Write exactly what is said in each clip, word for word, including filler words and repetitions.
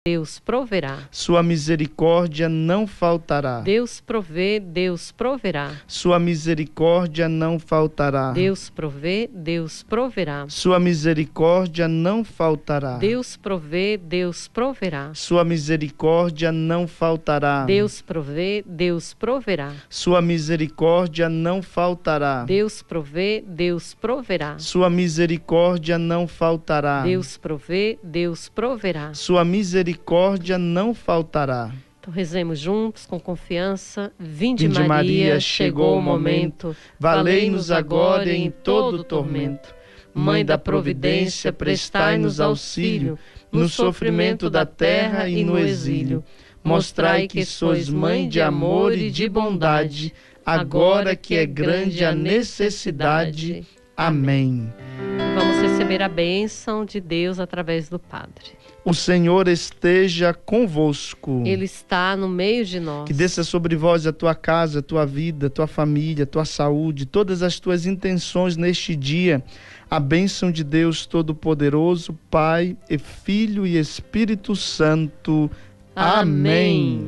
Deus proverá. Sua misericórdia não faltará. Deus provê, Deus proverá. Sua misericórdia não faltará. Deus provê, Deus proverá. Sua misericórdia não faltará. Deus provê, Deus proverá. Sua misericórdia não faltará. Deus provê, Deus proverá. Sua misericórdia não faltará. Deus provê, Deus proverá. Sua misericórdia não faltará. Deus provê, Deus proverá. Sua misericórdia não faltará. Então rezemos juntos com confiança. Vinde, Vinde Maria, Maria, chegou o momento. Valei-nos agora e em todo o tormento. Mãe da providência, prestai-nos auxílio no sofrimento da terra e no exílio. Mostrai que sois mãe de amor e de bondade, agora que é grande a necessidade. Amém. Vamos receber a bênção de Deus através do Padre. O Senhor esteja convosco. Ele está no meio de nós. Que desça sobre vós a tua casa, a tua vida, a tua família, a tua saúde, todas as tuas intenções neste dia. A bênção de Deus Todo-Poderoso, Pai e Filho e Espírito Santo. Amém.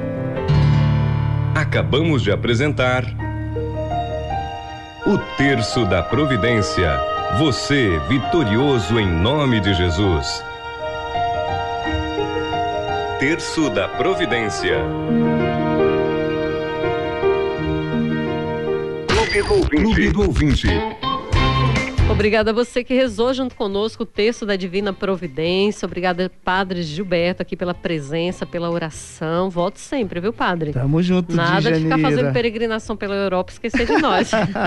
Acabamos de apresentar o Terço da Providência. Você vitorioso em nome de Jesus. Terço da Providência. Clube do Ouvinte. Clube do Ouvinte. Obrigada a você que rezou junto conosco o texto da Divina Providência. Obrigada, Padre Gilberto, aqui pela presença, pela oração. Volte sempre, viu, Padre? Tamo junto, Nada de ficar Janeira. fazendo peregrinação pela Europa e esquecer de nós.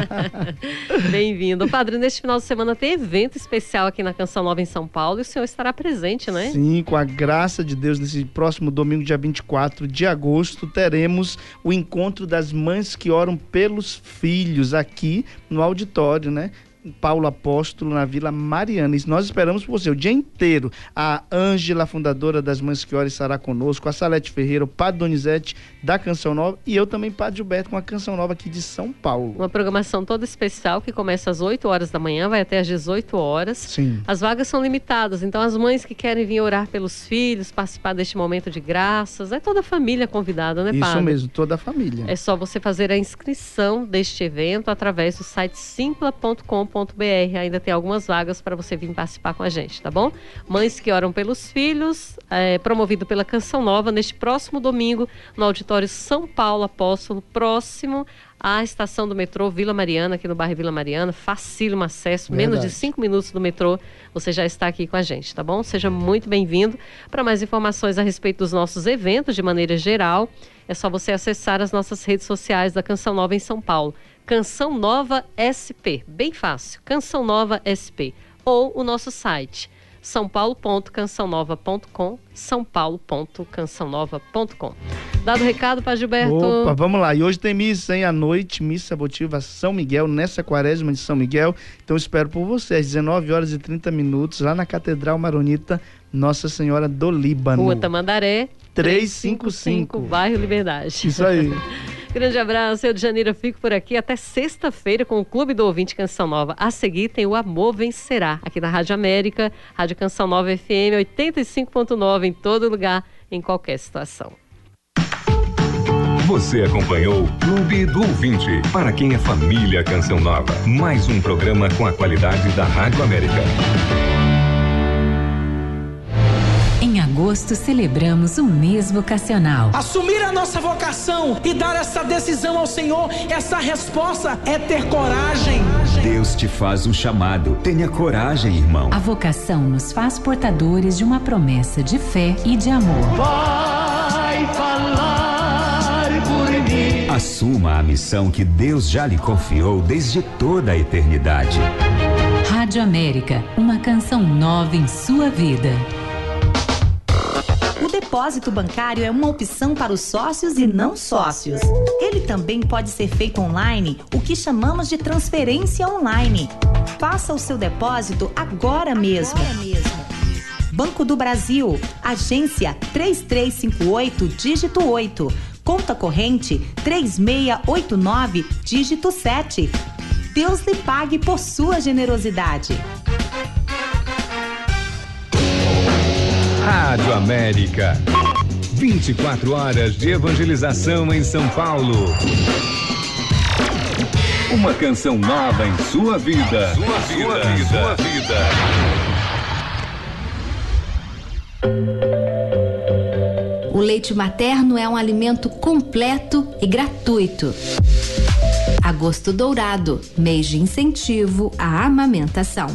Bem-vindo. Padre, neste final de semana tem evento especial aqui na Canção Nova em São Paulo e o senhor estará presente, né? Sim, com a graça de Deus, nesse próximo domingo, dia vinte e quatro de agosto, teremos o encontro das mães que oram pelos filhos aqui no auditório, né? Paulo Apóstolo, na Vila Mariana. E nós esperamos por você o dia inteiro. A Ângela, fundadora das Mães que Oram, estará conosco, a Salete Ferreira, o Padre Donizete da Canção Nova e eu também, Padre Gilberto, com a Canção Nova aqui de São Paulo. Uma programação toda especial que começa às oito horas da manhã, vai até às dezoito horas. Sim. As vagas são limitadas, então as mães que querem vir orar pelos filhos, participar deste momento de graças, é toda a família convidada, né, Padre? Isso mesmo, toda a família. É só você fazer a inscrição deste evento através do site simpla ponto com ponto br. Ainda tem algumas vagas para você vir participar com a gente, tá bom? Mães que Oram pelos Filhos, é, promovido pela Canção Nova, neste próximo domingo, no auditório São Paulo Apóstolo, próximo à estação do metrô Vila Mariana, aqui no bairro Vila Mariana. Facílimo acesso, Verdade. menos de cinco minutos do metrô, você já está aqui com a gente, tá bom? Seja muito bem-vindo. Para mais informações a respeito dos nossos eventos, de maneira geral, é só você acessar as nossas redes sociais da Canção Nova em São Paulo. Canção Nova S P, bem fácil, Canção Nova S P, ou o nosso site, são paulo ponto canção nova ponto com, são paulo ponto canção nova ponto com. Dado o recado, Padre Gilberto. Opa, vamos lá. E hoje tem missa, hein? À noite, missa votiva São Miguel, nessa quaresma de São Miguel. Então espero por você, às dezenove horas e trinta minutos, lá na Catedral Maronita Nossa Senhora do Líbano. Rua Tamandaré, trezentos e cinquenta e cinco. Bairro Liberdade. Isso aí. Grande abraço, eu de Janeiro fico por aqui até sexta-feira com o Clube do Ouvinte Canção Nova. A seguir tem o Amor Vencerá, aqui na Rádio América, Rádio Canção Nova F M oitenta e cinco ponto nove, em todo lugar, em qualquer situação. Você acompanhou o Clube do Ouvinte, para quem é família Canção Nova. Mais um programa com a qualidade da Rádio América. Em agosto, celebramos o mês vocacional. Assumir a nossa vocação e dar essa decisão ao Senhor, essa resposta é ter coragem. Deus te faz um chamado. Tenha coragem, irmão. A vocação nos faz portadores de uma promessa de fé e de amor. Vai falar por mim. Assuma a missão que Deus já lhe confiou desde toda a eternidade. Rádio América, uma canção nova em sua vida. O depósito bancário é uma opção para os sócios e não sócios. Ele também pode ser feito online, o que chamamos de transferência online. Faça o seu depósito agora mesmo. Agora mesmo. Banco do Brasil, agência três três cinco oito, dígito oito. Conta corrente três seis oito nove, dígito sete. Deus lhe pague por sua generosidade. Rádio América. vinte e quatro horas de evangelização em São Paulo. Uma canção nova em sua vida. Sua vida. Sua vida. Sua vida. O leite materno é um alimento completo e gratuito. Agosto Dourado, mês de incentivo à amamentação.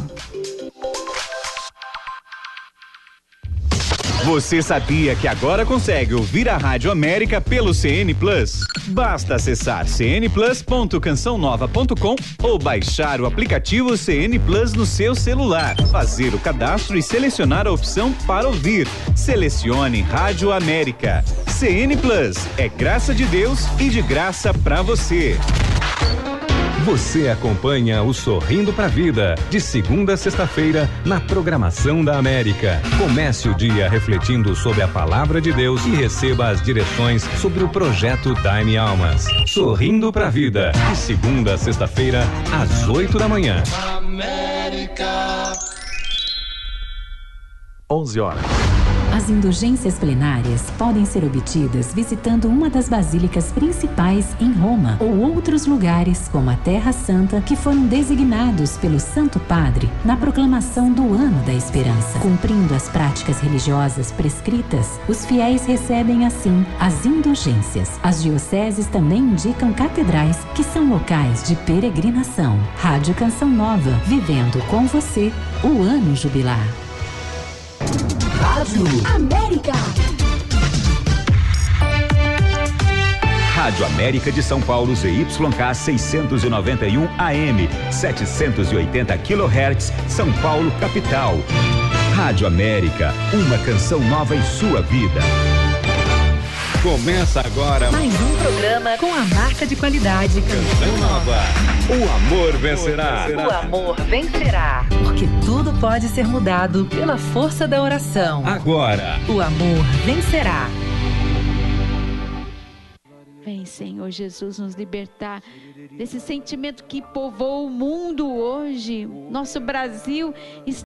Você sabia que agora consegue ouvir a Rádio América pelo C N Plus? Basta acessar c n plus ponto canção nova ponto com ou baixar o aplicativo C N Plus no seu celular. Fazer o cadastro e selecionar a opção para ouvir. Selecione Rádio América. C N Plus é graça de Deus e de graça para você. Você acompanha o Sorrindo pra Vida, de segunda a sexta-feira, na programação da América. Comece o dia refletindo sobre a palavra de Deus e receba as direções sobre o projeto Dime Almas. Sorrindo pra Vida, de segunda a sexta-feira, às oito da manhã. América. onze horas. As indulgências plenárias podem ser obtidas visitando uma das basílicas principais em Roma ou outros lugares, como a Terra Santa, que foram designados pelo Santo Padre na proclamação do Ano da Esperança. Cumprindo as práticas religiosas prescritas, os fiéis recebem assim as indulgências. As dioceses também indicam catedrais, que são locais de peregrinação. Rádio Canção Nova, vivendo com você o ano jubilar. Rádio América. Rádio América de São Paulo, Z Y K seiscentos e noventa e um A M, setecentos e oitenta quilohertz, São Paulo, capital. Rádio América, uma canção nova em sua vida. Começa agora mais um programa com a marca de qualidade Canção Nova. O amor vencerá. O amor vencerá. Porque tudo pode ser mudado pela força da oração. Agora. O amor vencerá. Vem, Senhor Jesus, nos libertar desse sentimento que povoa o mundo hoje. Nosso Brasil está